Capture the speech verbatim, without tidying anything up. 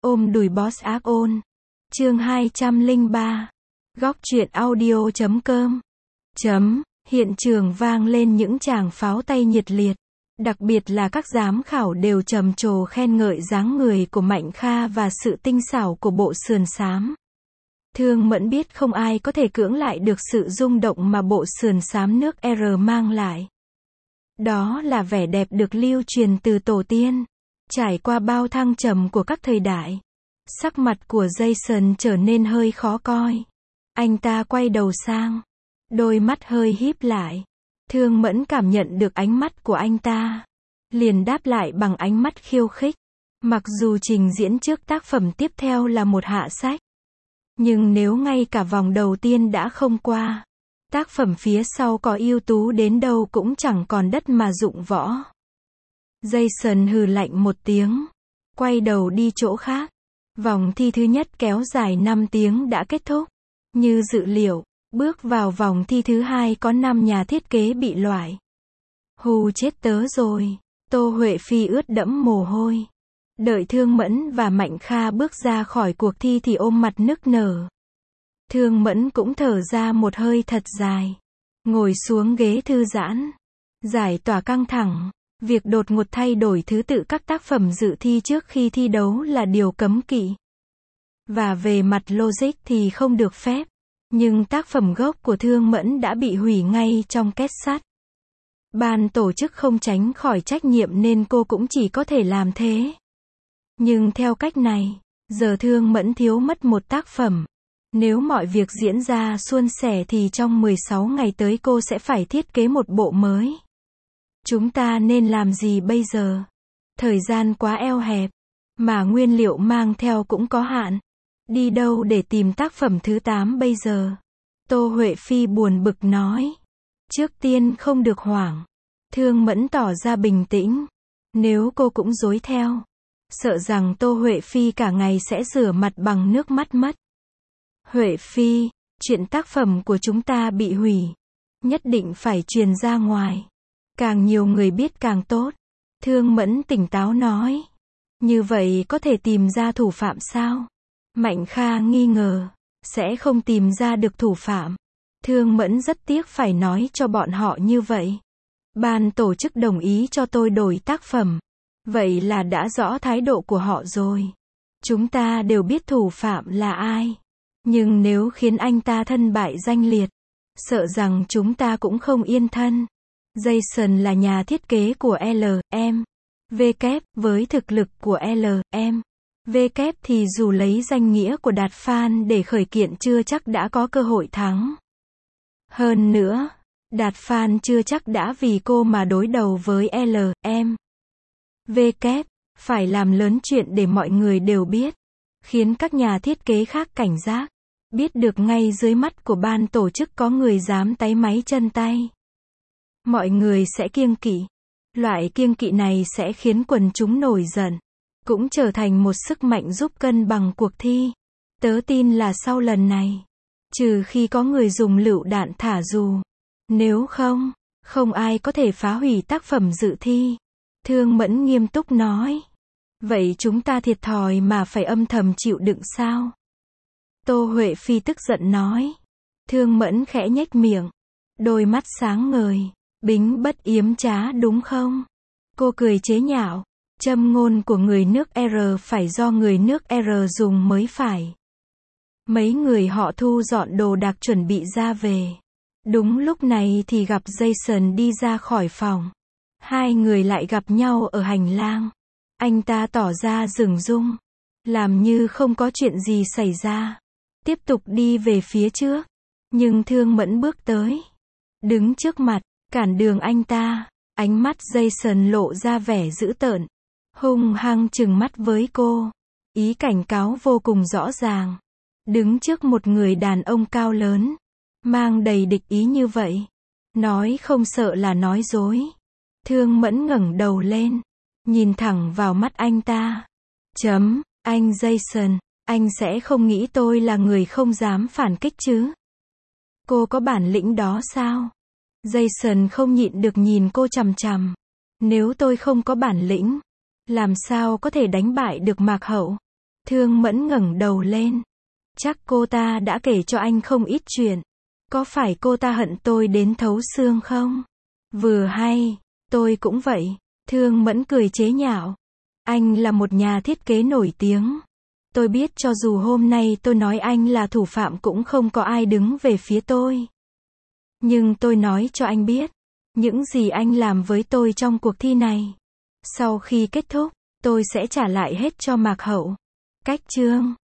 Ôm đùi boss ác ôn. Chương hai trăm lẻ ba. Góc truyện audio chấm com. Chấm. Hiện trường vang lên những tràng pháo tay nhiệt liệt. Đặc biệt là các giám khảo đều trầm trồ khen ngợi dáng người của Mạnh Kha và sự tinh xảo của bộ sườn xám. Thương Mẫn biết không ai có thể cưỡng lại được sự rung động mà bộ sườn xám nước R mang lại. Đó là vẻ đẹp được lưu truyền từ tổ tiên, trải qua bao thăng trầm của các thời đại. Sắc mặt của Jason trở nên hơi khó coi. Anh ta quay đầu sang, đôi mắt hơi híp lại. Thương Mẫn cảm nhận được ánh mắt của anh ta, liền đáp lại bằng ánh mắt khiêu khích. Mặc dù trình diễn trước tác phẩm tiếp theo là một hạ sách, nhưng nếu ngay cả vòng đầu tiên đã không qua, tác phẩm phía sau có ưu tú đến đâu cũng chẳng còn đất mà dụng võ. Jason hừ lạnh một tiếng, quay đầu đi chỗ khác. Vòng thi thứ nhất kéo dài năm tiếng đã kết thúc. Như dự liệu, bước vào vòng thi thứ hai có năm nhà thiết kế bị loại. Hù chết tớ rồi. Tô Huệ Phi ướt đẫm mồ hôi. Đợi Thương Mẫn và Mạnh Kha bước ra khỏi cuộc thi thì ôm mặt nức nở. Thương Mẫn cũng thở ra một hơi thật dài, ngồi xuống ghế thư giãn, giải tỏa căng thẳng. Việc đột ngột thay đổi thứ tự các tác phẩm dự thi trước khi thi đấu là điều cấm kỵ. Và về mặt logic thì không được phép. Nhưng tác phẩm gốc của Thương Mẫn đã bị hủy ngay trong két sắt. Ban tổ chức không tránh khỏi trách nhiệm nên cô cũng chỉ có thể làm thế. Nhưng theo cách này, giờ Thương Mẫn thiếu mất một tác phẩm. Nếu mọi việc diễn ra suôn sẻ thì trong mười sáu ngày tới cô sẽ phải thiết kế một bộ mới. Chúng ta nên làm gì bây giờ? Thời gian quá eo hẹp, mà nguyên liệu mang theo cũng có hạn. Đi đâu để tìm tác phẩm thứ tám bây giờ? Tô Huệ Phi buồn bực nói. Trước tiên không được hoảng. Thương Mẫn tỏ ra bình tĩnh. Nếu cô cũng dối theo, sợ rằng Tô Huệ Phi cả ngày sẽ rửa mặt bằng nước mắt mất. Huệ Phi, chuyện tác phẩm của chúng ta bị hủy, nhất định phải truyền ra ngoài. Càng nhiều người biết càng tốt. Thương Mẫn tỉnh táo nói. Như vậy có thể tìm ra thủ phạm sao? Mạnh Kha nghi ngờ. Sẽ không tìm ra được thủ phạm. Thương Mẫn rất tiếc phải nói cho bọn họ như vậy. Ban tổ chức đồng ý cho tôi đổi tác phẩm. Vậy là đã rõ thái độ của họ rồi. Chúng ta đều biết thủ phạm là ai. Nhưng nếu khiến anh ta thân bại danh liệt, sợ rằng chúng ta cũng không yên thân. Jason là nhà thiết kế của L M W, với thực lực của L M W thì dù lấy danh nghĩa của Đạt Phan để khởi kiện chưa chắc đã có cơ hội thắng. Hơn nữa, Đạt Phan chưa chắc đã vì cô mà đối đầu với L M W, phải làm lớn chuyện để mọi người đều biết, khiến các nhà thiết kế khác cảnh giác, biết được ngay dưới mắt của ban tổ chức có người dám táy máy chân tay. Mọi người sẽ kiêng kỵ. Loại kiêng kỵ này sẽ khiến quần chúng nổi giận, cũng trở thành một sức mạnh giúp cân bằng cuộc thi. Tớ tin là sau lần này, trừ khi có người dùng lựu đạn thả dù, nếu không, không ai có thể phá hủy tác phẩm dự thi. Thương Mẫn nghiêm túc nói. Vậy chúng ta thiệt thòi mà phải âm thầm chịu đựng sao? Tô Huệ Phi tức giận nói. Thương Mẫn khẽ nhếch miệng, đôi mắt sáng ngời. Bính bất yếm trá đúng không? Cô cười chế nhạo. Châm ngôn của người nước R phải do người nước R dùng mới phải. Mấy người họ thu dọn đồ đạc chuẩn bị ra về. Đúng lúc này thì gặp Jason đi ra khỏi phòng. Hai người lại gặp nhau ở hành lang. Anh ta tỏ ra dửng dưng, làm như không có chuyện gì xảy ra. Tiếp tục đi về phía trước. Nhưng Thương Mẫn bước tới, đứng trước mặt, cản đường anh ta. Ánh mắt Jason lộ ra vẻ dữ tợn, hung hăng trừng mắt với cô. Ý cảnh cáo vô cùng rõ ràng. Đứng trước một người đàn ông cao lớn, mang đầy địch ý như vậy, nói không sợ là nói dối. Thương Mẫn ngẩng đầu lên, nhìn thẳng vào mắt anh ta. Chấm, anh Jason, anh sẽ không nghĩ tôi là người không dám phản kích chứ? Cô có bản lĩnh đó sao? Jason không nhịn được nhìn cô chằm chằm. Nếu tôi không có bản lĩnh, làm sao có thể đánh bại được Mạc Hậu? Thương Mẫn ngẩng đầu lên. Chắc cô ta đã kể cho anh không ít chuyện. Có phải cô ta hận tôi đến thấu xương không? Vừa hay, tôi cũng vậy. Thương Mẫn cười chế nhạo. Anh là một nhà thiết kế nổi tiếng. Tôi biết cho dù hôm nay tôi nói anh là thủ phạm cũng không có ai đứng về phía tôi. Nhưng tôi nói cho anh biết, những gì anh làm với tôi trong cuộc thi này, sau khi kết thúc, tôi sẽ trả lại hết cho Mạc Hậu. Cách chương